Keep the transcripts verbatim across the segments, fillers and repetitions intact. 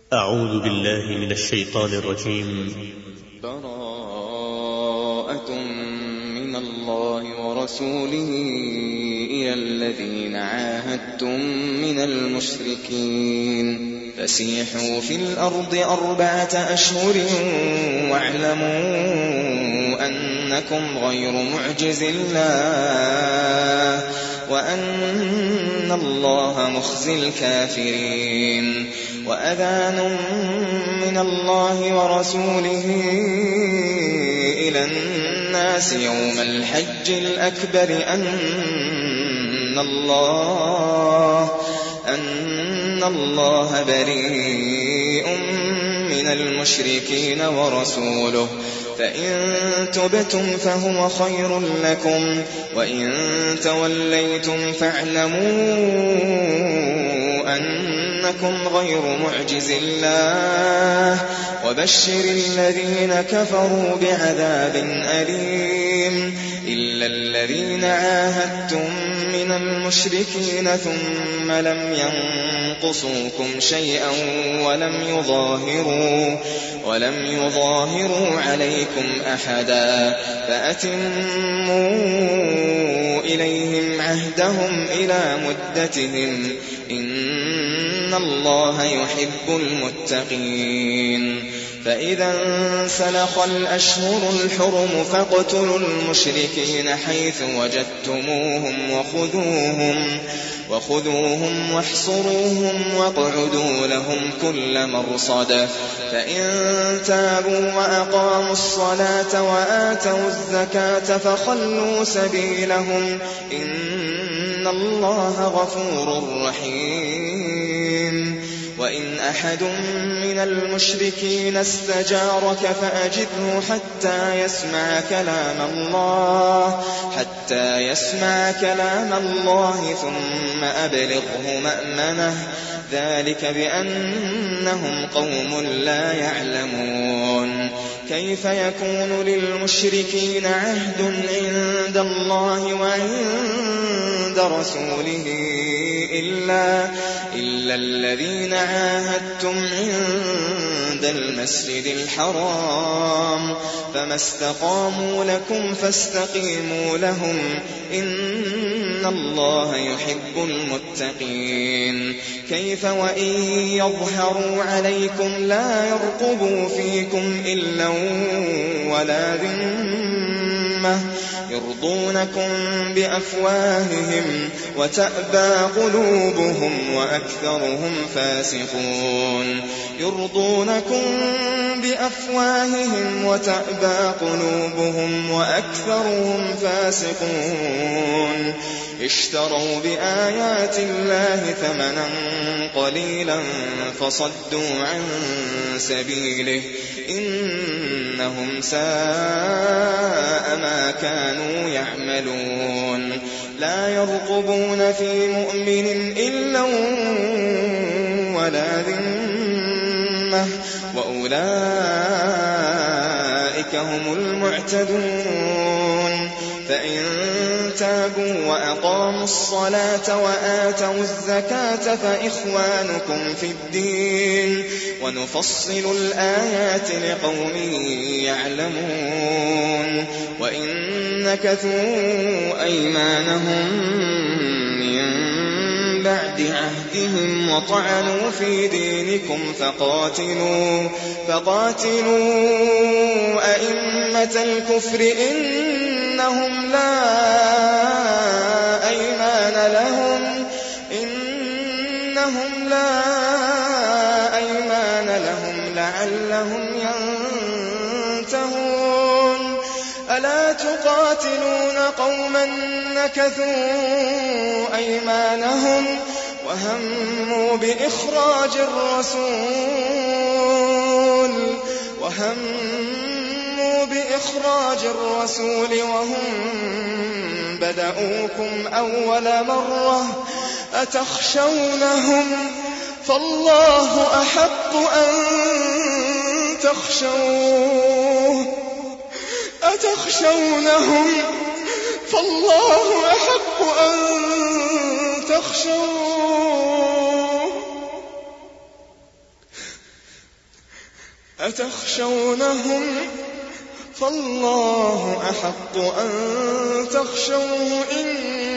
أعوذ بالله من الشيطان الرجيم. براءة من الله ورسوله إلى الذين عاهدتم من المشركين فسيحوا في الأرض أربعة أشهر واعلموا أنكم غير معجز الله وأن الله مخزي الكافرين. وأذان من الله ورسوله إلى الناس يوم الحج الأكبر أن الله أن الله بريء من المشركين ورسوله فإن تبتم فهو خير لكم وإن توليتم فاعلموا أنكم غير معجز الله وبشر الذين كفروا بعذاب أليم. إلا الذين عاهدتم من المشركين ثم لم ينقصوكم شيئا ولم يظاهروا ولم يظاهروا عليكم أحدا فأتموا إليهم عهدهم إلى مدتهم إن الله يحب المتقين. فإذا انسلخ الأشهر الحرم فاقتلوا المشركين حيث وجدتموهم وخذوهم وخذوهم واحصروهم واقعدوا لهم كل مرصد. فإن تابوا وأقاموا الصلاة وآتوا الزكاة فخلوا سبيلهم إن الله غفور رحيم. وإن أحد من المشركين استجارك فأجره حتى يسمع كلام الله حتى يسمع كلام الله ثم أبلغه مأمنه ذلك بأنهم قوم لا يعلمون. كيف يكون للمشركين عهد عند الله وعند رسوله إلا, إلا الذين عاهدتم عند المسجد الحرام فما استقاموا لكم فاستقيموا لهم إن الله يحب المتقين. كيف وإن يظهروا عليكم لا يرقبوا فيكم إلا ولا ذمة يرضونكم بأفواههم وتأبى قلوبهم وأكثرهم فاسقون. يرضونكم بأفواههم وتأبى قلوبهم وأكثرهم فاسقون. اشتروا بآيات الله ثمنا قليلا فصدوا عن سبيله إنهم ساء ما كانوا يعملون. لا يرقبون في مؤمن إلا ولا ذمة وأولئك هم المعتدون. فإن تابوا وأقاموا الصلاة وآتوا الزكاة فإخوانكم في الدين ونفصل الآيات لقوم يعلمون. وإن نكثوا أيمانهم من بعد عهدهم وطعنوا في دينكم فقاتلوا, فقاتلوا أئمة الكفر إنهم لا أيمان لهم إنهم لا أيمان لهم لعلهم ينتهون. ألا تقاتلون قوما نكثوا أيمانهم وهموا بإخراج الرسول وهموا بإخراج الرسول وهم بدأوكم أول مرة أتخشونهم فالله أحق أن تخشوه أتخشونهم فالله أحق أن تخشوه أتخشونهم فالله أحق أن تخشوه إن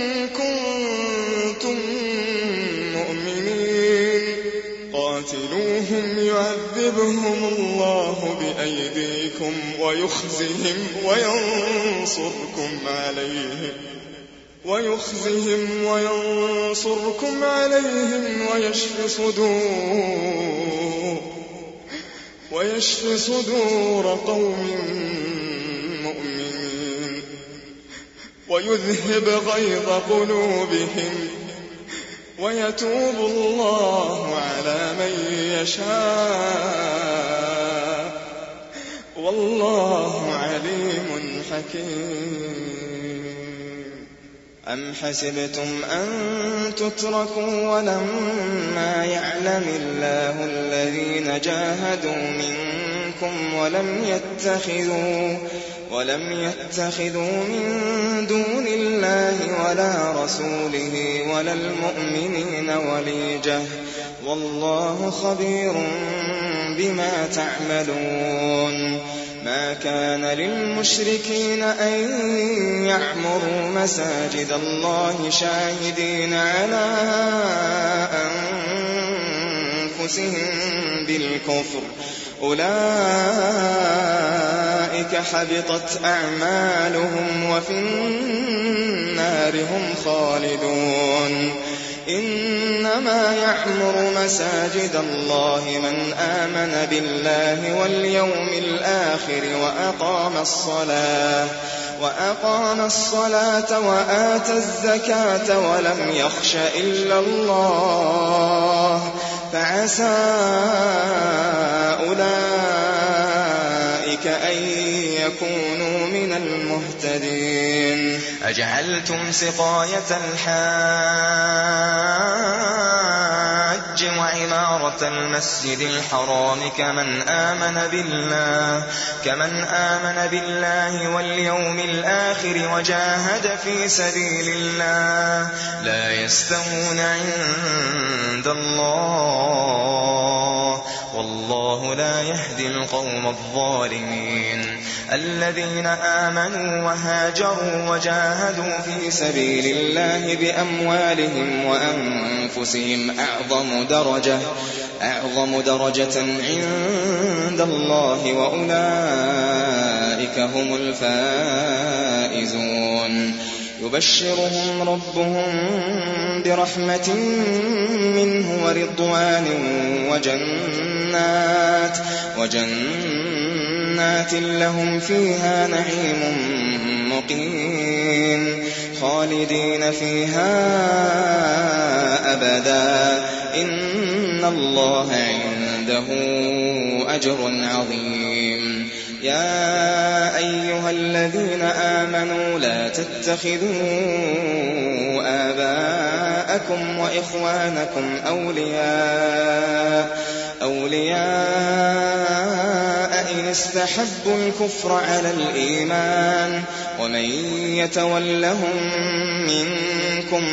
كنتم مؤمنين قاتلوهم يعذبهم الله بأيديكم ويخزهم وينصركم عليهم ويخزهم وينصركم عليهم ويشف صدور ويشف صدور قوم مؤمنين ويذهب غيظ قلوبهم ويتوب الله على من يشاء والله عليم حكيم. أم حسبتم أن تتركوا ولما يعلم الله الذين جاهدوا منكم ولم يتخذوا ولم يتخذوا من دون الله ولا رسوله ولا المؤمنين وليجة والله خبير بما تعملون. ما كان للمشركين أن يعمروا مساجد الله شاهدين على أنفسهم بالكفر أولئك حبطت أعمالهم وفي النار هم خالدون. إنما يعمر مساجد الله من آمن بالله واليوم الآخر وأقام الصلاة وأقام الصلاة وآتى الزكاة ولم يخش إلا الله فعسى أولئك أن يكونوا من المهتدين. أجعلتم سقاية الحاج وعمارة المسجد الحرام كمن آمن بالله كمن آمن بالله واليوم الآخر وجاهد في سبيل الله لا يستوون عند الله والله لا يهدي القوم الظالمين. الذين آمنوا وهاجروا وجاهدوا في سبيل الله بأموالهم وأنفسهم أعظم درجة أعظم درجة عند الله وأولئك هم الفائزون. يبشرهم ربهم برحمة منه ورضوان وجنات وجنات لهم فيها نعيم مقيم خالدين فيها أبدا إن الله عنده أجر عظيم. يا أيها الذين آمنوا لا تتخذوا آباءكم وإخوانكم أولياء أولياء إن استحبوا الكفر على الإيمان ومن يتولهم منكم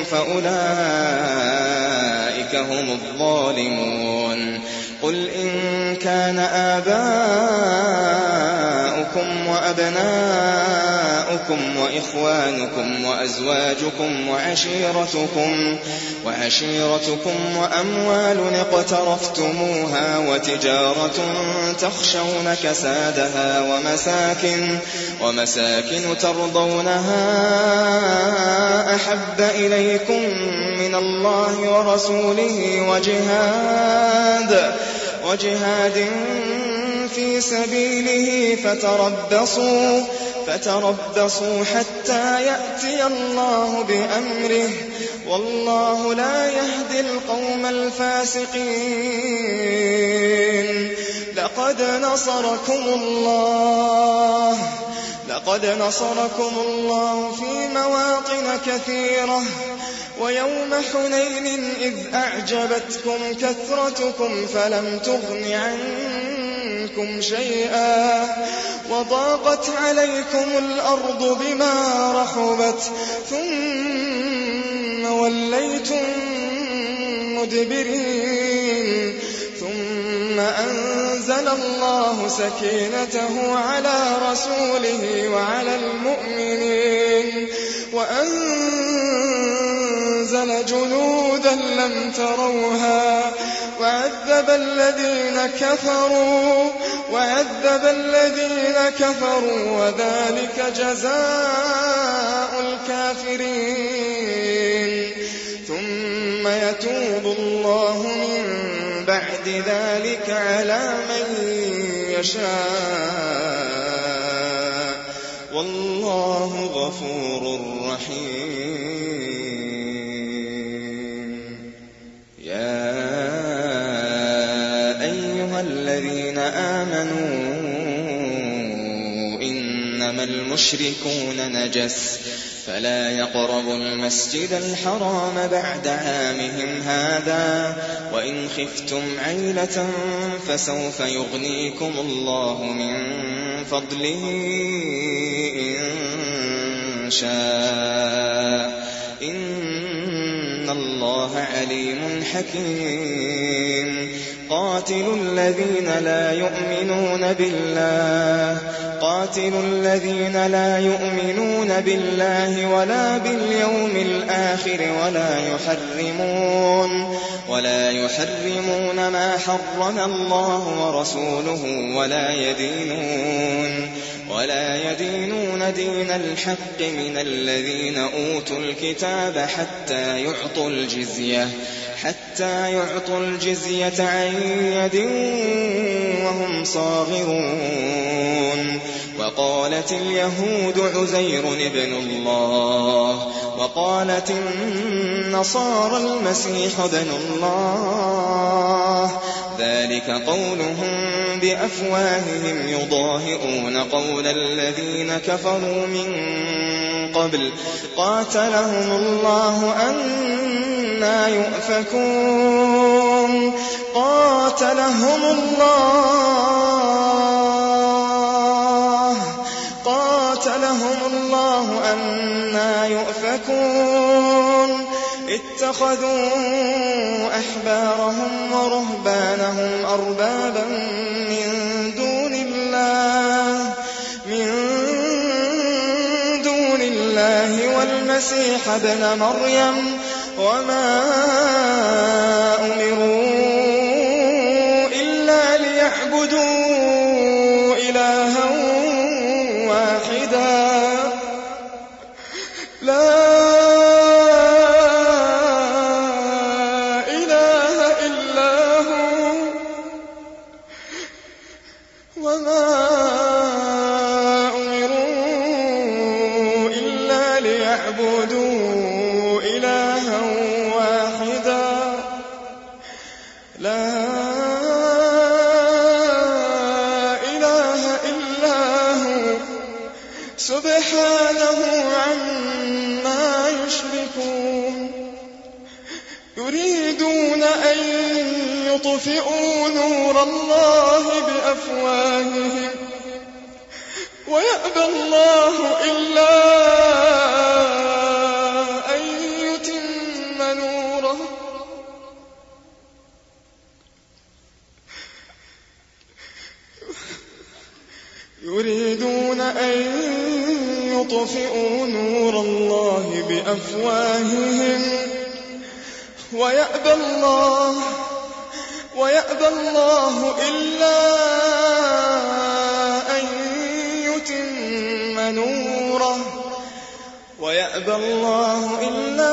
فأولئك هم الظالمون. قل إن كان آباؤكم وأبناؤكم وإخوانكم وأزواجكم وعشيرتكم وعشيرتكم وأموال اقترفتموها وتجارة تخشون كسادها ومساكن ومساكن ترضونها أحب إليكم من الله ورسوله وجهاد وجهاد في سبيله فتربصوا فتربصوا حتى يأتي الله بأمره والله لا يهدي القوم الفاسقين. لقد نصركم الله لقد نصركم الله في مواطن كثيرة ويوم حنين إذ أعجبتكم كثرتكم فلم تغن عنكم شيئا وضاقت عليكم الأرض بما رحبت ثم وليتم مدبرين ثم أنزل فأنزل الله سكينته على رسوله وعلى المؤمنين وأنزل جنودا لم تروها وعذب الذين كفروا وعذب الذين كفروا وذلك جزاء الكافرين ثم يتوب الله من بعد ذلك على من يشاء والله غفور رحيم. يا أيها الذين آمنوا إنما المشركون نجس فلا يقربوا المسجد الحرام بعد عامهم هذا وإن خفتم عيلة فسوف يغنيكم الله من فضله إن شاء إن الله عليم حكيم. قاتلوا الذين لا يؤمنون بالله قاتلوا الذين لا يؤمنون بالله ولا باليوم الآخر ولا يحرمون ولا يحرمون ما حرم الله ورسوله ولا يدينون ولا يدينون دين الحق من الذين أوتوا الكتاب حتى يعطوا الجزية حتى يعطوا الجزية عن يد وهم صاغرون. وقالت اليهود عزير ابن الله وقالت النصارى المسيح ابن الله ذلك قولهم بأفواههم يضاهئون قول الذين كفروا من قبل قاتلهم الله أنى يؤفكون. قاتلهم الله قاتلهم الله أنى يؤفكون. اتخذوا أحبارهم ورهبانهم أربابا من دون الله من دون الله والمسيح ابن مريم وما أمروا إلا ليعبدوا إلها واحدا لا سبحانه عما يشركون. يريدون أن يطفئوا نور الله بأفواههم ويأبى الله إلا أن يتم نوره يريدون أن يطفئوا نور الله بأفواههم ويأبى الله ويأبى الله إلا أن يتم نوره ويأبى الله إلا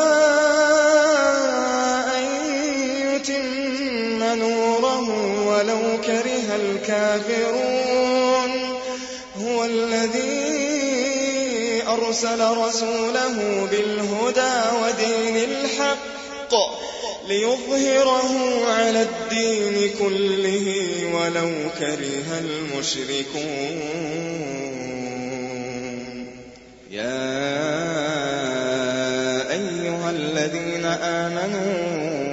أن يتم نوره ولو كره الكافرون. هو الذي أرسل رسوله بالهدى ودين الحق ليظهره على الدين كله ولو كره المشركون. يا أيها الذين آمنوا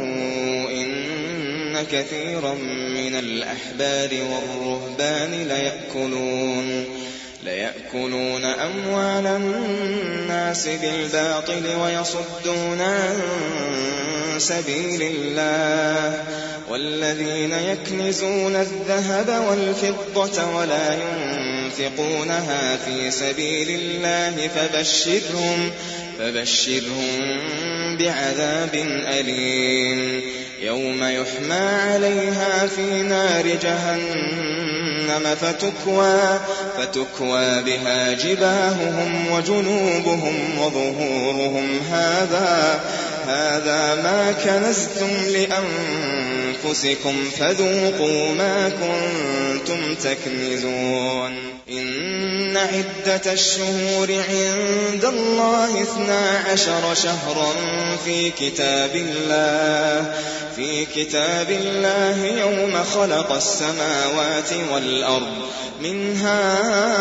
إن كثيرا من الأحبار والرهبان ليأكلون ليأكلون أموال الناس بالباطل ويصدون عن سبيل الله والذين يكنزون الذهب والفضة ولا ينفقونها في سبيل الله فبشرهم فبشرهم بعذاب أليم يوم يحمى عليها في نار جهنم فتكوى, فتكوى بها جباههم وجنوبهم وظهورهم هذا, هذا ما كنزتم لأنفسكم فذوقوا ما كنتم تكنزون إن عدة الشهور عند الله اثنا عشر شهرا في كتاب الله في كتاب الله يوم خلق السماوات والأرض منها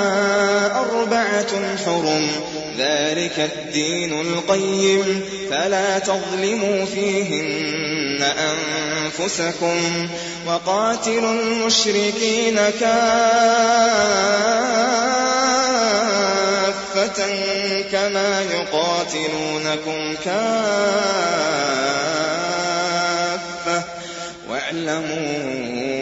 أربعة حرم ذلك الدين القيم فلا تظلموا فيهن أنفسكم وقاتلوا المشركين كافة كما يقاتلونكم كافة واعلموا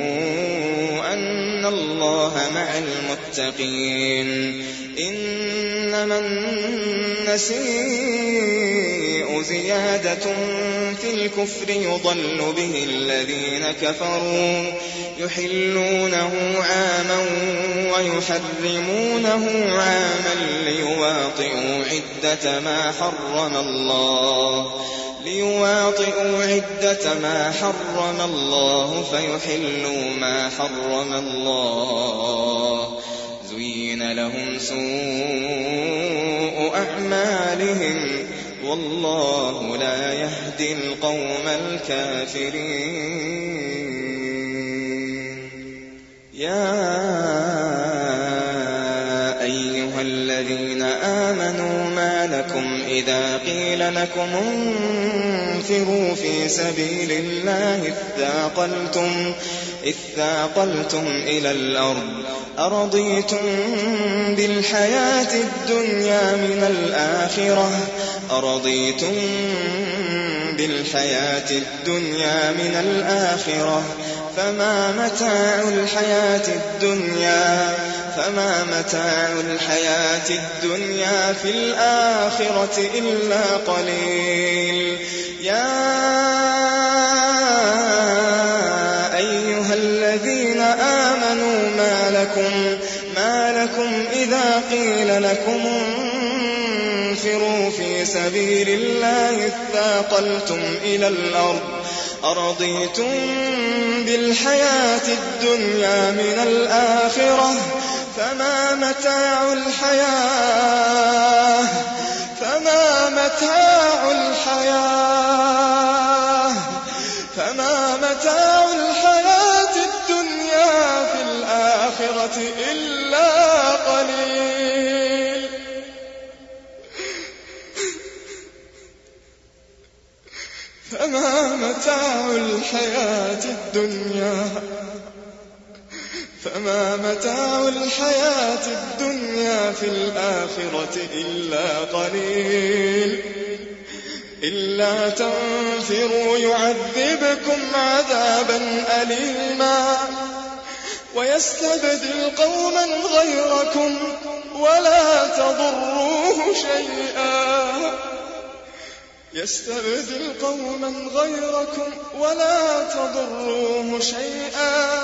أن الله مع المتقين إنما النسيء زيادة في الكفر يضل به الذين كفروا يحلونه عاما ويحرمونه عاما ليواطئوا عدة ما حرم الله ليواطئوا عدة ما حرم الله فيحلوا ما حرم الله زين لهم سوء أعمالهم والله لا يهدي القوم الكافرين يا أيها الذين آمنوا ما لكم إذا قيل لكم انفروا في سبيل الله اثاقلتم, اثاقلتم إلى الأرض أرضيتم بالحياة الدنيا من الآخرة أرضيتم بالحياة الدنيا من الآخرة فما متاع الحياة الدنيا فما متاع الحياة الدنيا في الآخرة إلا قليل يا أيها الذين آمنوا ما لكم ما لكم إذا قيل لكم انفروا في سبيل الله اثاقلتم إلى الأرض أرضيتم بالحياة الدنيا من الآخرة فما متاع الحياة فما متاع الحياة فما متاع الحياة الدنيا في الآخرة إلا قليل فما متاع الحياة الدنيا فما متاع الحياة الدنيا في الآخرة إلا قليل إلا تنفروا يعذبكم عذابا أليما ويستبدل قوما غيركم ولا تضروه شيئا يستبدل قوما غيركم ولا تضروه شيئا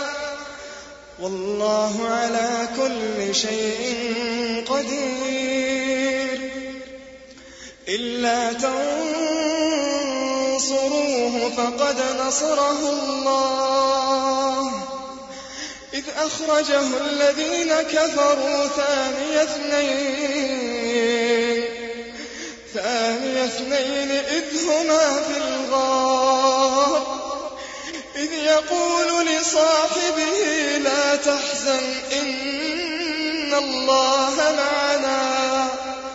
والله على كل شيء قدير إلا تنصروه فقد نصره الله إذ أخرجه الذين كفروا ثاني اثنين ثاني اثنين إذ هما في الغار إذ يقول لصاحبه لا تحزن إن الله معنا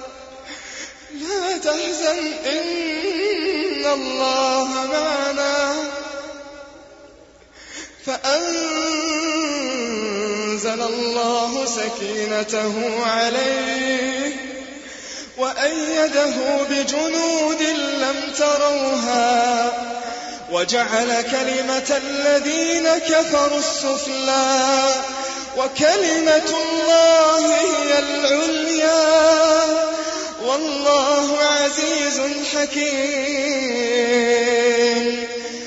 لا تحزن إن الله معنا فأنزل أنزل الله سكينته عليه وأيده بجنود لم تروها وجعل كلمة الذين كفروا السفلى وكلمة الله هي العليا والله عزيز حكيم.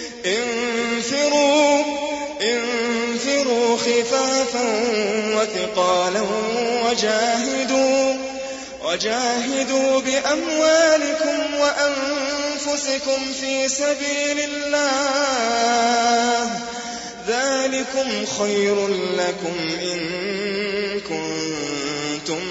انفروا انفروا خفافا وثقالا وجاهدوا وجاهدوا بأموالكم وأنفسكم في سبيل الله ذلكم خير لكم إن كنتم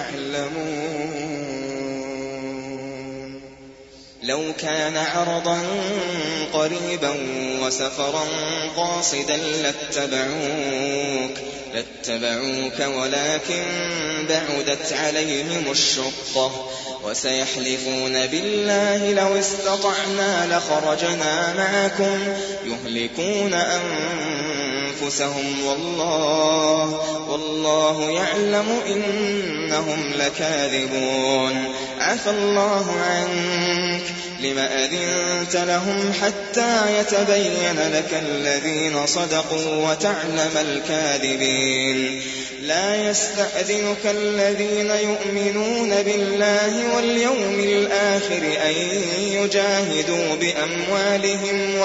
تعلمون. لو كان عرضا قريبا وسفرا قاصدا لاتبعوك لاتبعوك ولكن بعدت عليهم الشقة وسيحلفون بالله لو استطعنا لخرجنا معكم يهلكون أنفسهم والله والله يعلم إنهم لكاذبون. عفى الله عنك لم أذنت لهم حتى يتبين لك الذين صدقوا وتعلم الكاذبين. لا يستأذنك الذين يؤمنون بالله واليوم الآخر أن يجاهدوا بأموالهم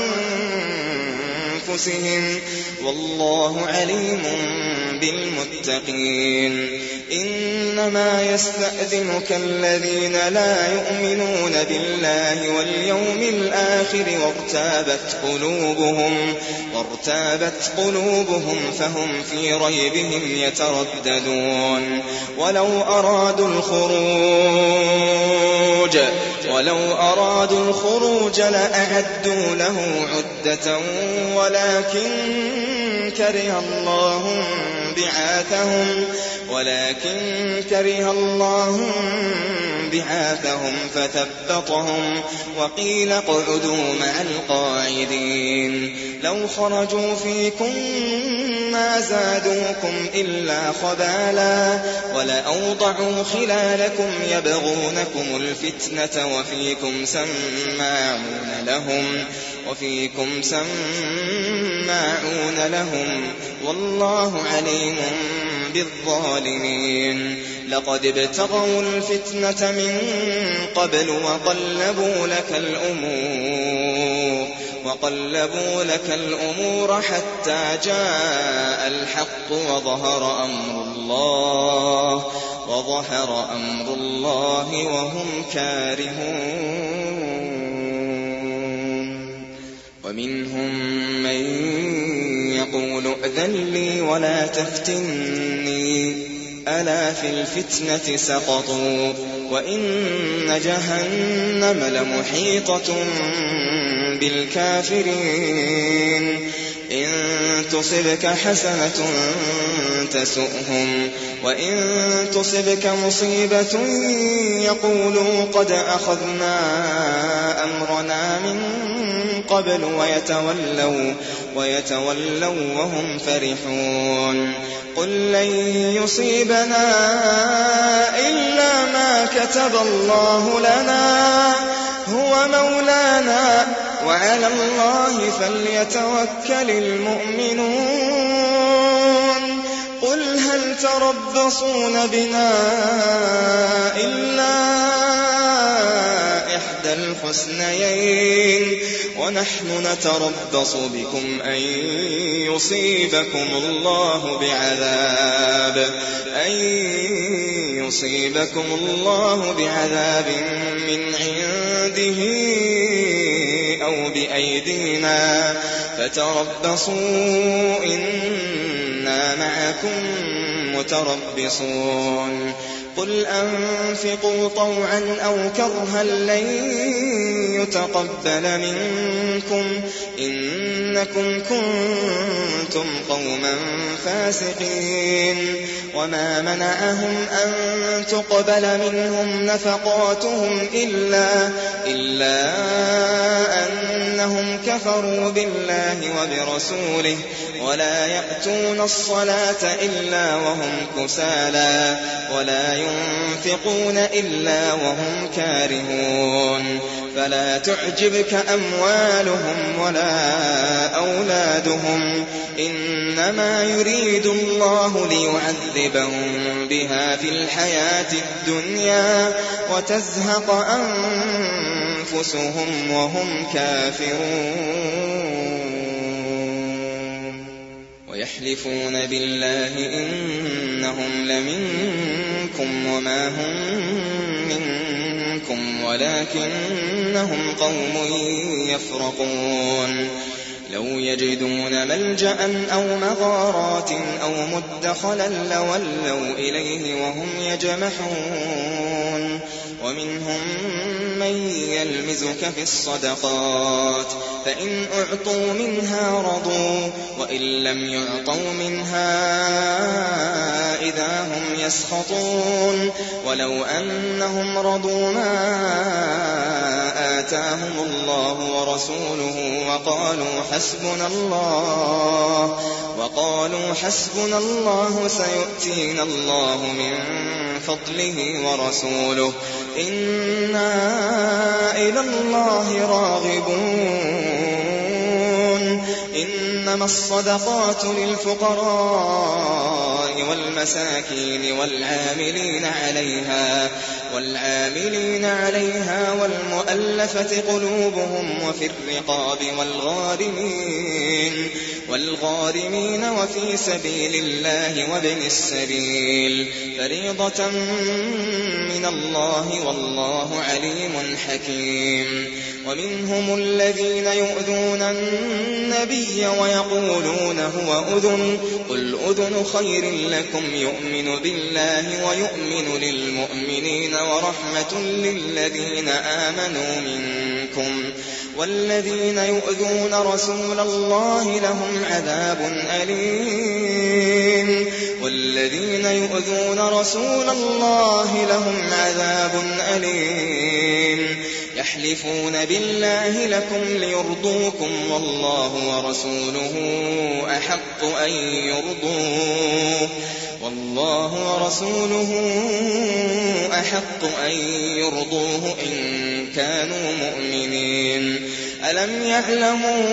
وأنفسهم والله عليم بالمتقين. إنما يستأذنك الذين لا يؤمنون بالله واليوم الآخر وارتابت قلوبهم وارتابت قلوبهم فهم في ريبهم يترددون. ولو أرادوا الخروج ولو أرادوا الخروج لأعدوا له عدة ولكن كره الله بعاثهم ولكن كره الله بعاثهم فثبطهم وقيل اقعدوا مع القاعدين. لو خرجوا فيكم ما زادوكم إلا خبالا ولأوضعوا خلالكم يبغونكم الفتنة وفيكم سماعون لهم وفيكم سماعون لهم والله عليم بالظالمين. لقد ابتغوا الفتنة من قبل وقلبوا لك الأمور وقلبوا لك الأمور حتى جاء الحق وظهر أمر الله وظهر أمر الله وهم كارهون. ومنهم من يقول ائذن لي ولا تفتني ألا في الفتنة سقطوا وإن جهنم لمحيطة بالكافرين. إن تصبك حسنة تسؤهم وإن تصبك مصيبة يقولوا قد أخذنا أمرنا من قبل ويتولوا, ويتولوا وهم فرحون. قل لن يصيبنا إلا ما كتب الله لنا هو مولانا وعلى الله فليتوكل المؤمنون. قل هل تربصون بنا إلا إحدى الحسنيين ونحن نتربص بكم أن يصيبكم الله بعذاب أن يصيبكم الله بعذاب من عنده أو بأيدينا فتربصوا إنا معكم متربصون. قل أنفقوا طوعا أو كرها لن يتقبل منكم إنكم كنتم قوما فاسقين. وما منعهم أن تقبل منهم نفقاتهم إلا, إلا أنهم كفروا بالله وبرسوله ولا يأتون الصلاة إلا وهم كسالى ولا ينفقون إلا وهم كارهون فلا تعجبك أموالهم ولا أولادهم إنما يريد الله ليعذبهم بها في الحياة الدنيا وتزهق أنفسهم وهم كافرون ويحلفون بالله إنهم لمنكم وما هم منكم ولكنهم قوم يفرقون لو يجدون ملجأ أو مغارات أو مدخلا لولوا إليه وهم يجمحون ومنهم من يلمزك في الصدقات فإن أعطوا منها رضوا وإن لم يعطوا منها إذا هم يسخطون ولو أنهم رضوا ما آتاهم الله ورسوله وقالوا حسبنا الله وقالوا حسبنا الله سيؤتينا الله من فضله ورسوله إنا إلى الله راغبون إنما الصدقات للفقراء والمساكين والعاملين عليها والعاملين عليها والمؤلفة قلوبهم وفي الرقاب والغارمين والغارمين وفي سبيل الله وابن السبيل فريضة من الله والله عليم حكيم ومنهم الذين يؤذون النبي ويقولون هو أذن قل أذن خير لكم يؤمن بالله ويؤمن للمؤمنين ورحمة للذين آمنوا منكم والذين يؤذون رسول الله لهم عذاب أليم والذين يؤذون رسول الله لهم عذاب أليم يحلفون بالله لكم ليرضوكم والله ورسوله أحق أن يرضوه والله ورسوله أحق أن يرضوه إن كانوا مؤمنين ألم يعلموا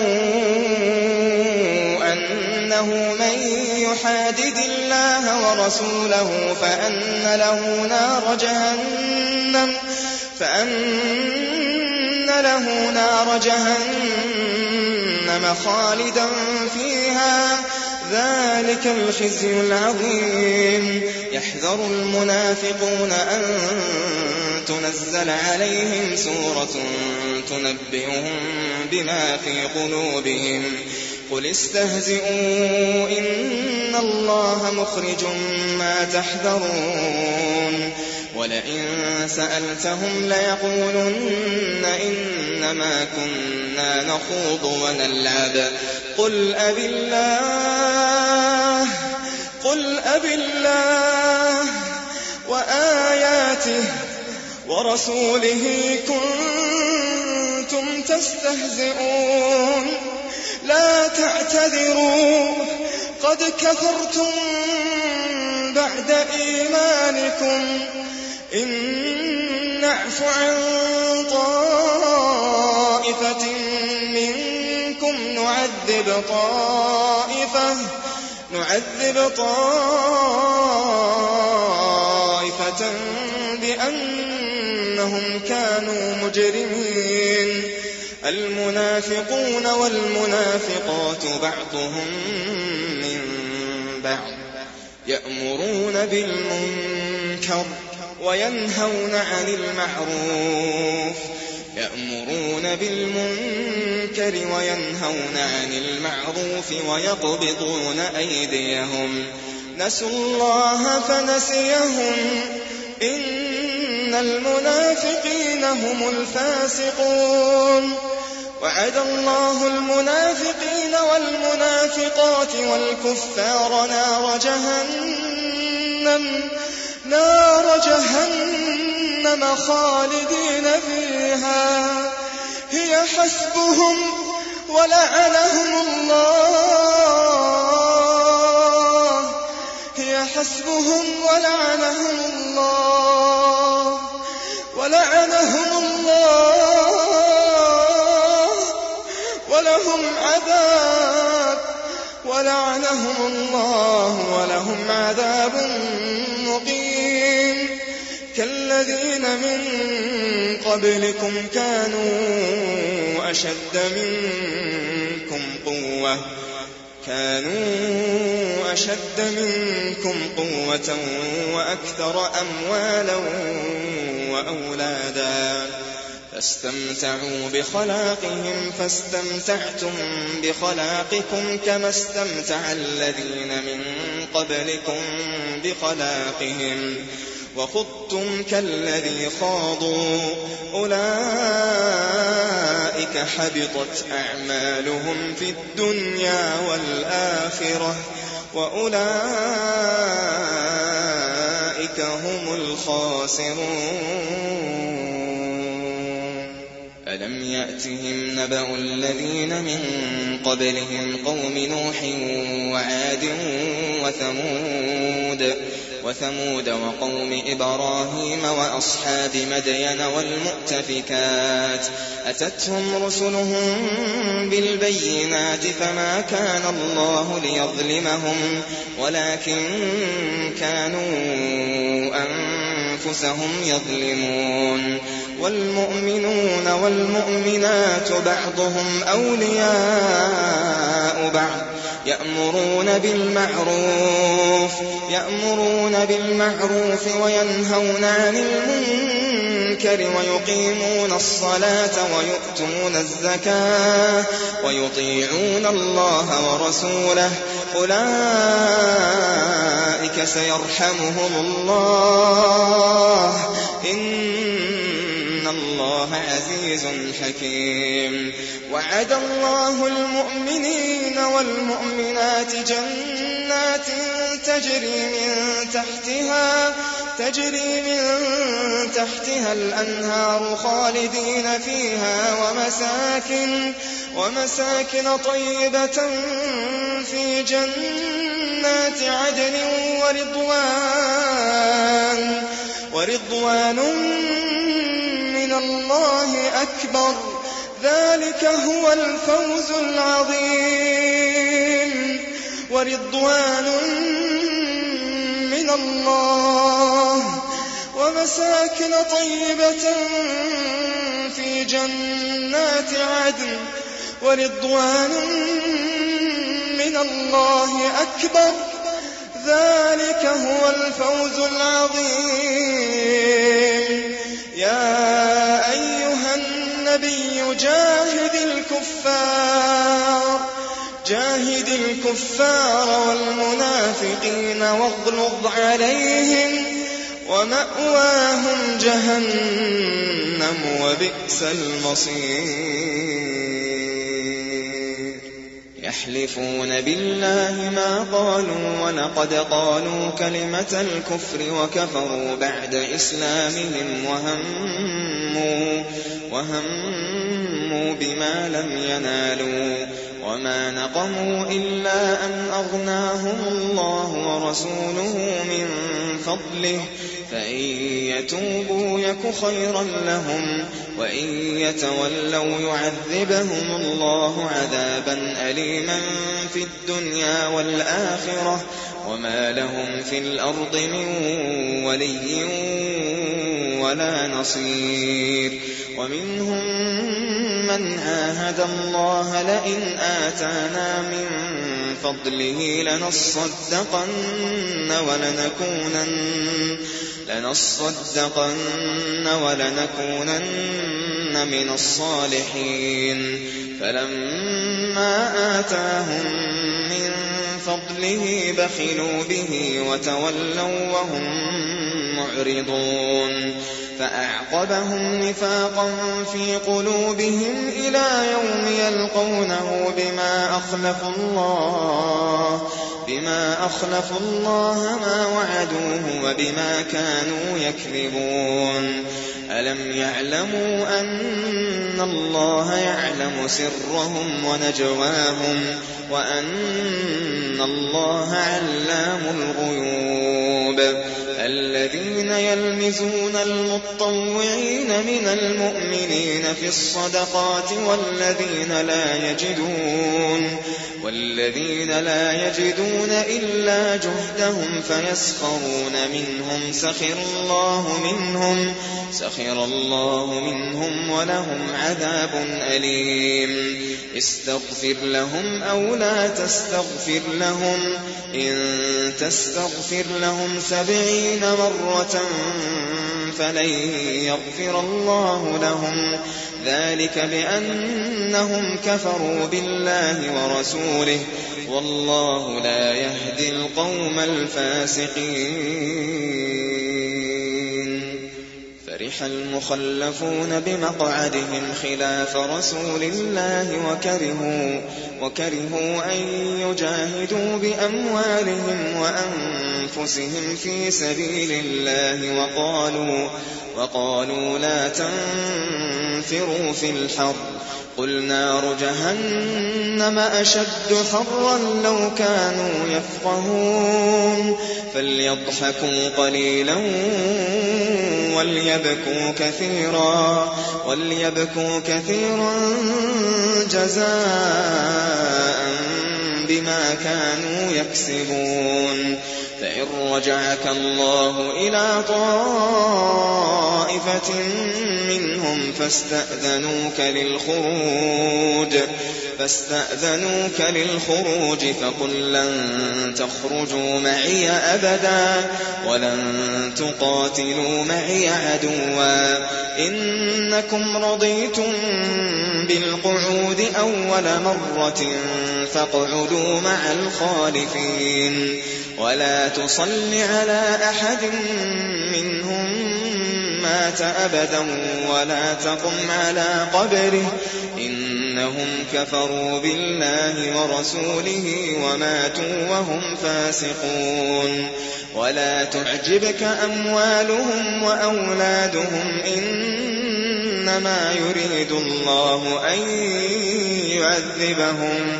أنه من يحادد الله ورسوله فأن له نار جهنم فأن له نار جهنم خالدا فيها ذلك الخزي العظيم يحذر المنافقون أن تنزل عليهم سورة تنبئهم بما في قلوبهم قل استهزئوا إن الله مخرج ما تحذرون ولئن سألتهم ليقولن إنما كنا نخوض ونلعب قل أبي الله قل أبي الله وآياته ورسوله كنتم تستهزئون لا تعتذروا قد كفرتم بعد إيمانكم إن نعف عن طائفة منكم نعذب طائفة نعذب طائفة بأنهم كانوا مجرمين المنافقون والمنافقات بعضهم من بعض يأمرون بالمنكر وينهون عن المعروف يأمرون بالمنكر وينهون عن المعروف ويقبضون أيديهم نسوا الله فنسيهم إن المنافقين هم الفاسقون وعد الله المنافقين والمنافقات والكفار نار جهنم نار جهنم خالدين فيها هي حسبهم ولعنهم الله حسبهم ولعنهم الله ولعنهم الله ولهم عذاب ولعنهم الله ولهم عذاب مقيم كالذين من قبلكم كانوا أشد منكم قوة كانوا أشد منكم قوة وأكثر أموالا وأولادا فاستمتعوا بخلاقهم فاستمتعتم بخلاقكم كما استمتع الذين من قبلكم بخلاقهم وخضتم كالذي خاضوا أولئك حبطت أعمالهم في الدنيا والآخرة وأولئك هم الخاسرون. ألم يأتهم نبأ الذين من قبلهم قوم نوح وعاد وثمود وثمود وقوم إبراهيم وأصحاب مدين والمؤتفكات أتتهم رسلهم بالبينات فما كان الله ليظلمهم ولكن كانوا أنفسهم يظلمون. والمؤمنون والمؤمنات بعضهم أولياء بعض يأمرون بالمعروف يأمرون بالمعروف وينهون عن المنكر ويقيمون الصلاة ويؤتون الزكاة ويطيعون الله ورسوله أولئك سيرحمهم الله إن الله عزيز حكيم. وعد الله المؤمنين والمؤمنات جنات تجري من تحتها تجري من تحتها الأنهار خالدين فيها ومساكن ومساكن طيبة في جنات عدن ورضوان ورضوان من الله أكبر ذلك هو الفوز العظيم. ورضوان من الله ومساكن طيبة في جنات عدن ورضوان من الله أكبر ذلك هو الفوز العظيم. يا أيها النبي جاهد الكفار جاهد الكفار والمنافقين واغلظ عليهم ومأواهم جهنم وبئس المصير. يحلفون بالله ما قالوا ولقد قالوا كلمة الكفر وكفروا بعد إسلامهم وهموا وهموا بما لم ينالوا وما نقموا إلا أن أغناهم الله ورسوله من فضله فإن يتوبوا يك خيرا لهم وإن يتولوا يعذبهم الله عذابا أليما في الدنيا والآخرة وما لهم في الأرض من ولي ولا نصير. ومنهم من عاهد الله لئن آتانا من فضله لنصدقن ولنكونن لنصدقن ولنكونن من الصالحين. فلما آتاهم من فضله بخلوا به وتولوا وهم معرضون. فأعقبهم نفاقا في قلوبهم إلى يوم يلقونه بما أخلفوا الله بما أخلفوا الله ما وعدوه وبما كانوا يكذبون. ألم يعلموا أن الله يعلم سرهم ونجواهم وأن الله علام الغيوب. الذين يلمزون المطوعين من المؤمنين في الصدقات والذين لا يجدون والذين لا يجدون إلا جهدهم فيسخرون منهم سخر الله منهم سخر الله منهم ولهم عذاب أليم استغفر لهم أو لا تستغفر لهم إن تستغفر لهم سبعين مرة فلن يغفر الله لهم ذلك بأنهم كفروا بالله ورسوله والله لا يهدي القوم الفاسقين فرح المخلفون بمقعدهم خلاف رسول الله وكرهوا, وكرهوا أن يجاهدوا بأموالهم وأنفسهم في سبيل الله وقالوا, وقالوا لا تنفروا في الحر قل نار جهنم أشد حرا لو كانوا يفقهون فليضحكوا قليلا وليبكوا كثيرا وليبكوا كثيرا جزاء بما كانوا يكسبون فإن رجعك الله إلى طائفة منهم فاستأذنوك للخروج فاستأذنوك للخروج فقل لن تخرجوا معي أبدا ولن تقاتلوا معي عدوا إنكم رضيتم بالقعود أول مرة فاقعدوا مع الخالفين ولا تصل على أحد منهم مات أبدا ولا تقم على قبره إنهم كفروا بالله ورسوله وماتوا وهم فاسقون ولا تعجبك أموالهم وأولادهم إنما يريد الله أن يعذبهم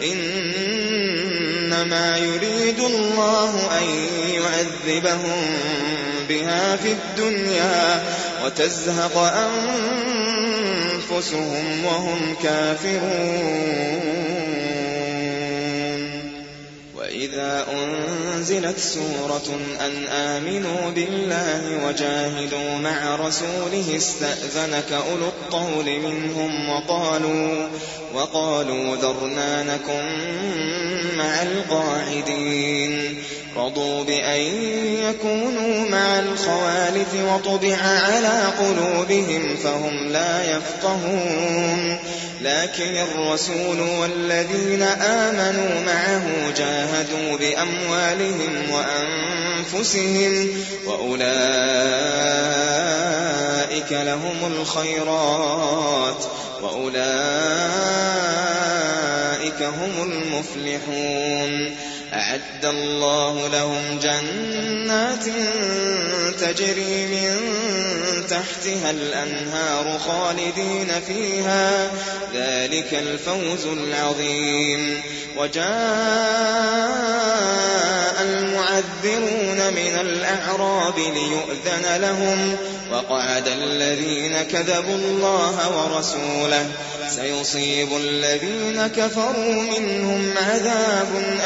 إنما يريد الله أن يعذبهم بها في الدنيا وتزهق أنفسهم وهم كافرون وإذا أنزلت سورة أن آمنوا بالله وجاهدوا مع رسوله استأذنك أولو الطول منهم وقالوا, وقالوا ذرنا نكن مع القاعدين رضوا بأن يكونوا مع الخوالف وطبع على قلوبهم فهم لا يفقهون لكن الرسول والذين آمنوا معه جاهدوا بأموالهم وأنفسهم وأولئك لهم الخيرات وأولئك هم المفلحون أعد الله لهم جنات تجري من تحتها الأنهار خالدين فيها ذلك الفوز العظيم وجاء المعذرون من الأعراب ليؤذن لهم وقعد الذين كذبوا الله ورسوله سيصيب الذين كفروا منهم عذاب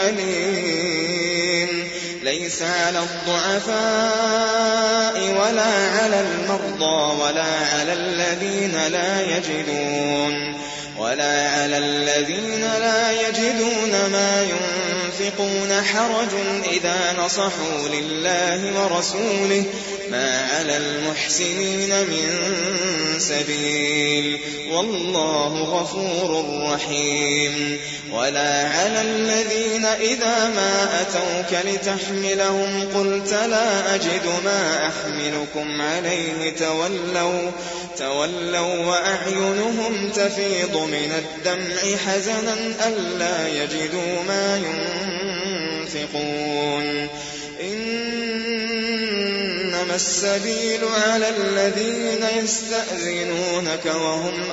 أليم ليس على الضعفاء ولا على المرضى ولا على الذين لا يجدون ولا على الذين لا يجدون ما ينفقون حرج إذا نصحوا لله ورسوله ما على المحسنين من سبيل والله غفور رحيم ولا على الذين إذا ما أتوك لتحملهم قلت لا أجد ما أحملكم عليه تولوا تولوا وأعينهم تفيض من الدمع حزنا ألا يجدوا ما ينفقون إنما إنما السبيل على الذين يستأذنونك وهم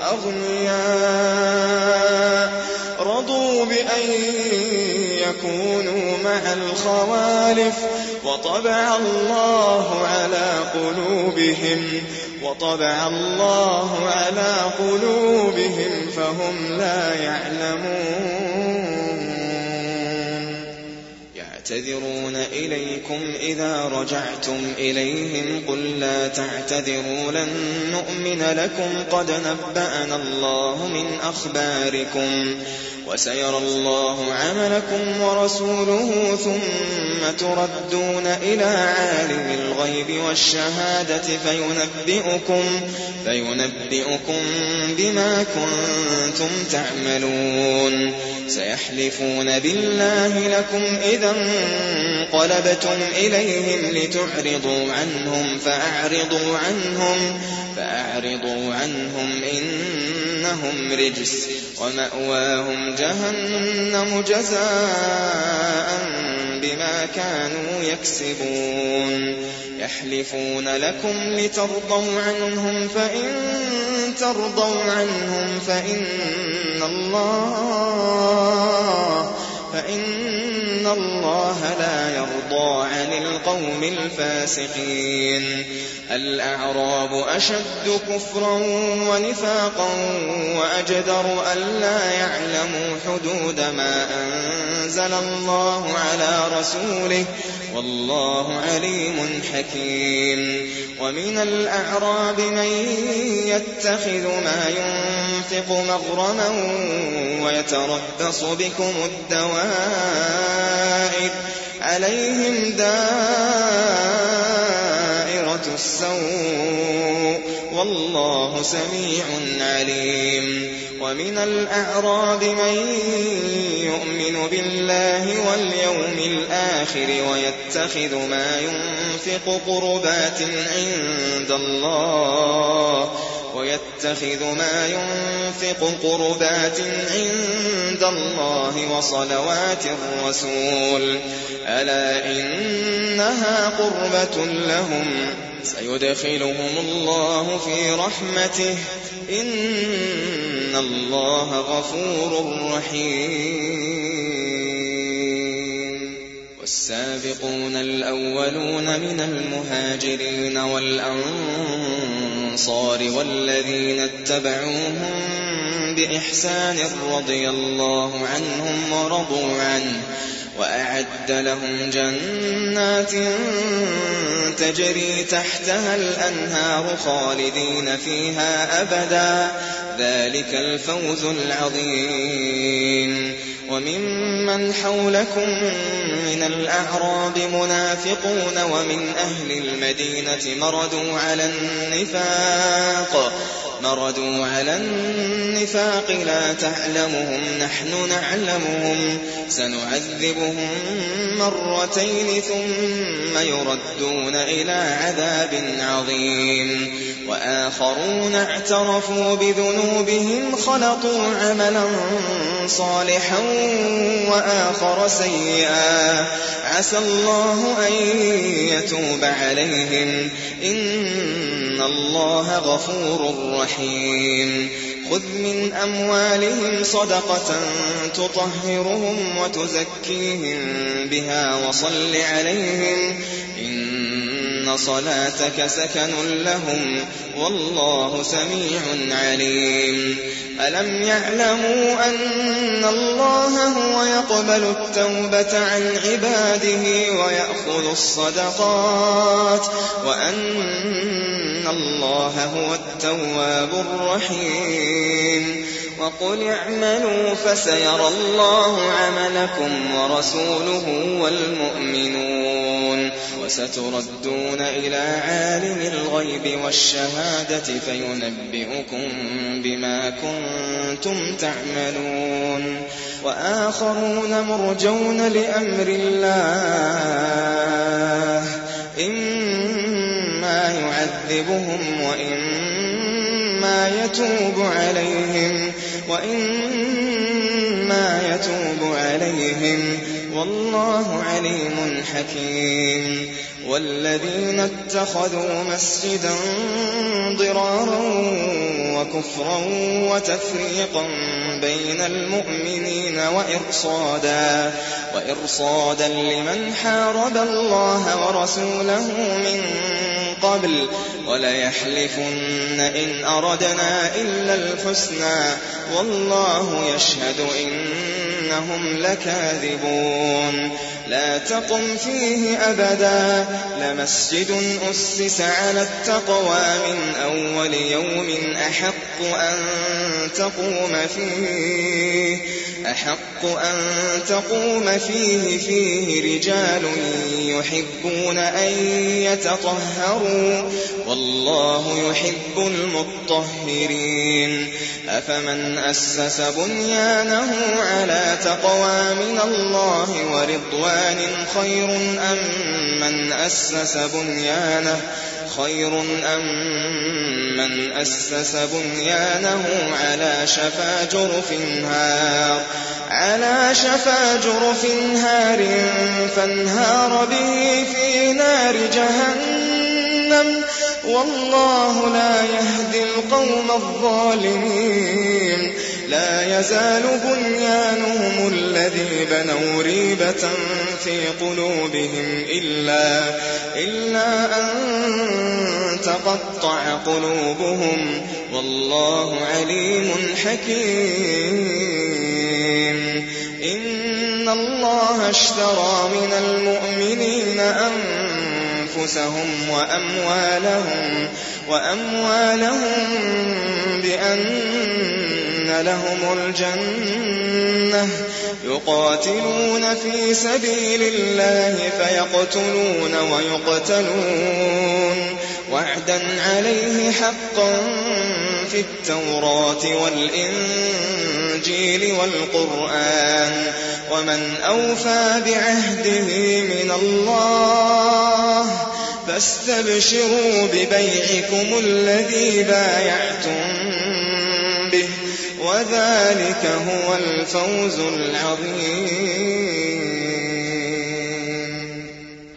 أغنياء رضوا بأن يكونوا مع الخوالف وطبع الله على قلوبهم وطبع الله على قلوبهم فهم لا يعلمون. يعتذرون إليكم إذا رجعتم إليهم قل لا تعتذروا لن نؤمن لكم قد نبأنا الله من أخباركم وسيرى الله عملكم ورسوله ثم تردون إلى عالم الغيب والشهادة فينبئكم, فينبئكم بما كنتم تعملون. سيحلفون بالله لكم إذا انقلبتم إليهم لتعرضوا عنهم فأعرضوا عنهم, فأعرضوا عنهم إنهم رجس ومأواهم جهنم جزاء بما كانوا يكسبون. يحلفون لكم لترضوا عنهم فإن ترضوا عنهم فإن الله فإن الله لا يرضى عن القوم الفاسقين. الأعراب أشد كفرا ونفاقا وأجدر ألا يعلموا حدود ما أنزل الله على رسوله والله عليم حكيم. ومن الأعراب من يتخذ ما ينفق مغرما ويتربص بكم الدوائر عليهم دائرة السوء والله سميع عليم. ومن الأعراب من يؤمن بالله واليوم الآخر ويتخذ ما ينفق قربات عند الله ويتخذ ما ينفق قربات عند الله وصلوات الرسول ألا إنها قربة لهم سيدخلهم الله في رحمته إن الله غفور رحيم. والسابقون الأولون من المهاجرين والأنصار والذين اتبعوهم بإحسان رضي الله عنهم ورضوا عنه وأعد لهم جنات تجري تحتها الأنهار خالدين فيها أبدا ذلك الفوز العظيم. وممن حولكم من الأعراب منافقون ومن أهل المدينة مردوا على النفاق مردوا على النفاق لا تعلمهم نحن نعلمهم سنعذبهم مرتين ثم يردون إلى عذاب عظيم. وآخرون اعترفوا بذنوبهم خلطوا عملا صالحا وآخر سيئا عسى الله أن يتوب عليهم إن الله غفور رحيم. خذ من أموالهم صدقة تطهرهم وتزكيهم بها وصل عليهم إن صلاتك سكن لهم والله سميع عليم. ألم يعلموا أن الله هو يقبل التوبة عن عباده ويأخذ الصدقات وأن الله هو التواب الرحيم. وقل اعملوا فسيرى الله عملكم ورسوله والمؤمنون وستردون إلى عالم الغيب والشهادة فينبئكم بما كنتم تعملون. وآخرون مرجون لأمر الله إما يعذبهم وإما يتوب عليهم وإما يتوب عليهم والله عليم حكيم والذين اتخذوا مسجدا ضرارا وكفرا وتفريقا بين المؤمنين وإرصادا, وإرصادا لمن حارب الله ورسوله من قبل وليحلفن إن أردنا إلا الحسنى والله يشهد إنهم لكاذبون. لا تقم فيه أبدا لمسجد أسس على التقوى من أول يوم أحق أن تقوم فيه أحق أن تقوم فيه فيه رجال يحبون أن يتطهروا والله يحب المطهرين. أفمن أسس بنيانه على تقوى من الله ورضوان خير أم من أسس بنيانه خير أم من أسس بنيانه على شفا جرف هار على شفا جرف هار فانهار به في نار جهنم والله لا يهدي القوم الظالمين. لا يزال بنيانهم الذي بنوا ريبة في قلوبهم إلا, إلا أن تقطع قلوبهم والله عليم حكيم. إن الله اشترى من المؤمنين أنفسهم وأموالهم, وأموالهم بأن لهم الجنة يقاتلون في سبيل الله فيقتلون ويقتلون وعدا عليه حقا في التوراة والإنجيل والقرآن ومن أوفى بعهده من الله فاستبشروا ببيعكم الذي بايعتم به وذلك هو الفوز العظيم.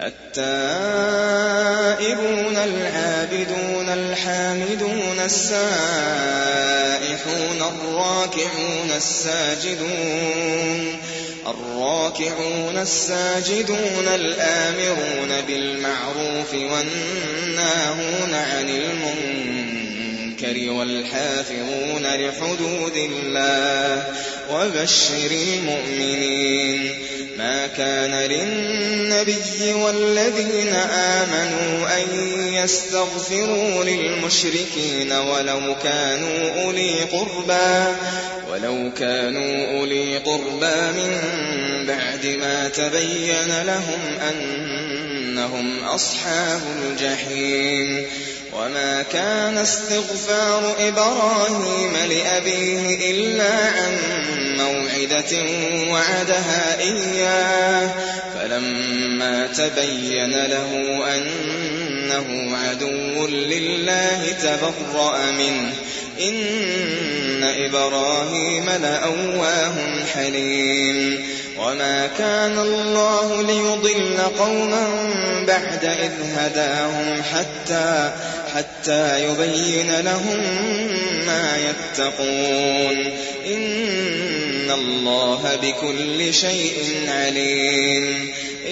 التائبون العابدون الحامدون السائحون الراكعون الساجدون الراكعون الساجدون الآمرون بالمعروف والناهون عن المنكر والحافظون لحدود الله وبشر المؤمنين. ما كان للنبي والذين آمنوا أن يستغفروا للمشركين ولو كانوا أولي قربى ولو كانوا أولي قربى من بعد ما تبين لهم أنهم أصحاب الجحيم. وما كان استغفار إبراهيم لأبيه إلا عن موعدة وعدها إياه فلما تبين له أنه عدو لله تبرأ منه إن إبراهيم لأواه حليم. وما كان الله ليضل قوما بعد إذ هداهم حتى حتى يبين لهم ما يتقون إن الله بكل شيء عليم.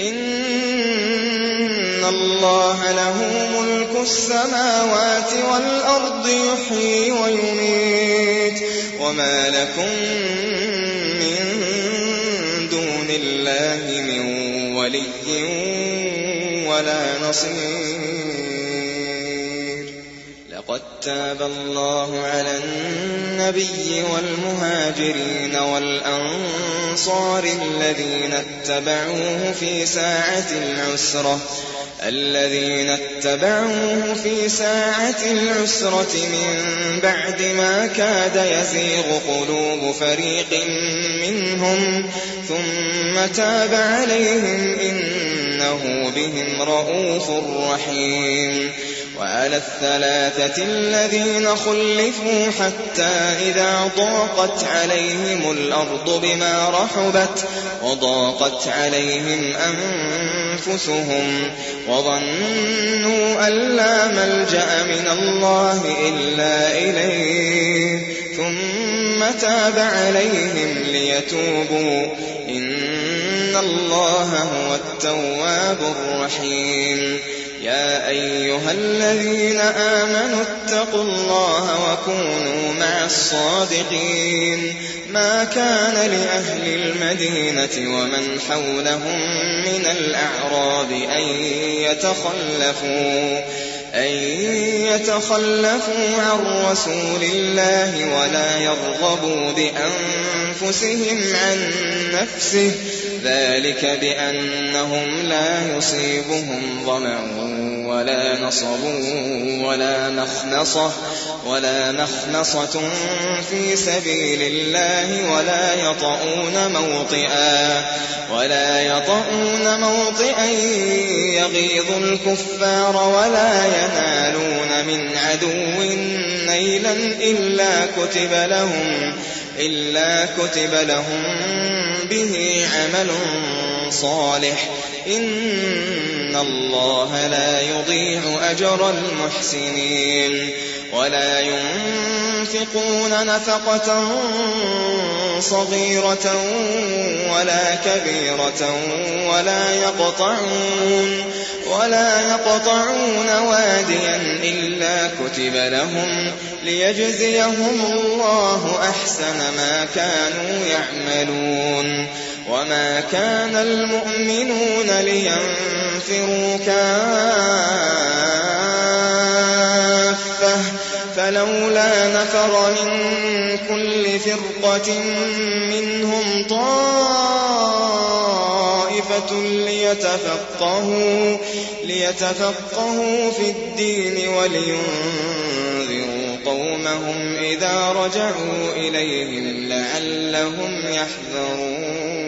إن الله له ملك السماوات والأرض يحيي ويميت وما لكم من دون الله من ولي ولا نصير. لقد تاب الله على النبي والمهاجرين والأنصار الذين اتبعوه في ساعة العسرة الذين اتبعوه في ساعة العسرة من بعد ما كاد يزيغ قلوب فريق منهم ثم تاب عليهم إنه بهم رءوف رحيم. وعلى الثلاثة الذين خلفوا حتى إذا ضاقت عليهم الأرض بما رحبت وضاقت عليهم أنفسهم وظنوا أن لا ملجأ من الله إلا إليه ثم تاب عليهم ليتوبوا إن الله هو التواب الرحيم. يا أيها الذين آمنوا اتقوا الله وكونوا مع الصادقين. ما كان لأهل المدينة ومن حولهم من الأعراب أن يتخلفوا أن يتخلفوا عن رسول الله ولا يرغبوا بأنفسهم عن نفسه ذلك بأنهم لا يصيبهم ظمأ ولا نصب ولا مخمصة ولا مخمصة في سبيل الله ولا يطؤون موطئا ولا يطؤون موطئا يغيظ الكفار ولا ينالون من عدو نيلا إلا كتب لهم إلا كتب لهم به عمل صالح إن الله لا يضيع أجر المحسنين. ولا ينفقون نفقة صغيرة ولا كبيرة ولا يقطعون ولا يقطعون واديا إلا كتب لهم ليجزيهم الله أحسن ما كانوا يعملون. وما كان المؤمنون لينفروا كافة فلولا نفر من كل فرقة منهم طائفة ليتفقهوا ليتفقهوا في الدين ولينذروا قومهم إذا رجعوا إليهم لعلهم يحذرون.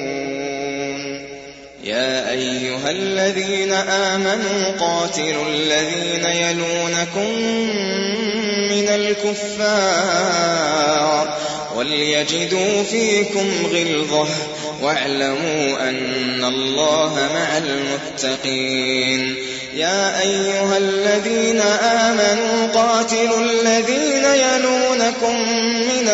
يا أيها الذين آمنوا قاتلوا الذين يلونكم من الكفار وليجدوا فيكم غلظة واعلموا أن الله مع المتقين. يا أيها الذين آمنوا قاتلوا الذين يلونكم من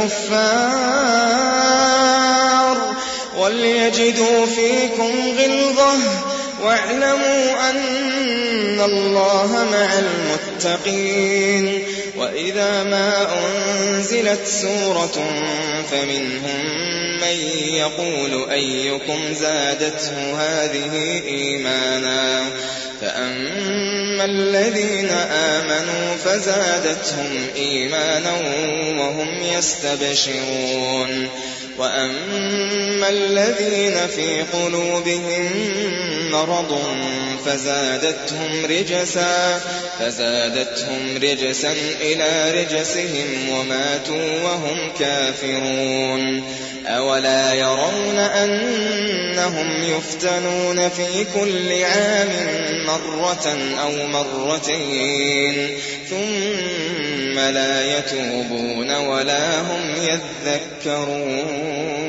الكفار وليجدوا فيكم غلظة واعلموا أن الله مع المتقين. وإذا ما أنزلت سورة فمنهم من يقول أيكم زادته هذه إيمانا فأما الذين آمنوا فزادتهم إيمانا وهم يستبشرون. وأما الذين في قلوبهم مرض فزادتهم رجسا فزادتهم رجسا إلى رجسهم وماتوا وهم كافرون. أولا يرون أنهم يفتنون في كل عام مرة أو مرتين ثم لا يتوبون ولا هم يذكرون.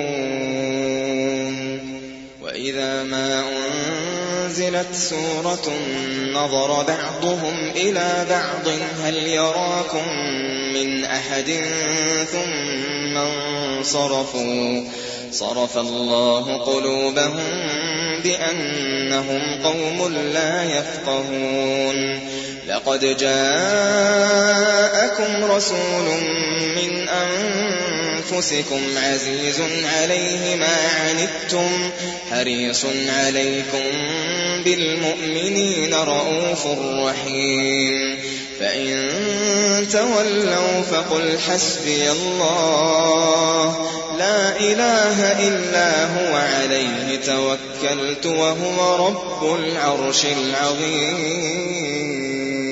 وإذا ما أنزلت سورة نظر بعضهم إلى بعض هل يراكم من أحد ثم انصرفوا صرف الله قلوبهم بأنهم قوم لا يفقهون. لقد جاءكم رسول من أنفسكم عزيز عليه ما عنتم حريص عليكم بالمؤمنين رؤوف رحيم. فإن تولوا فقل حسبي الله لا إله إلا هو عليه توكلت وهو رب العرش العظيم.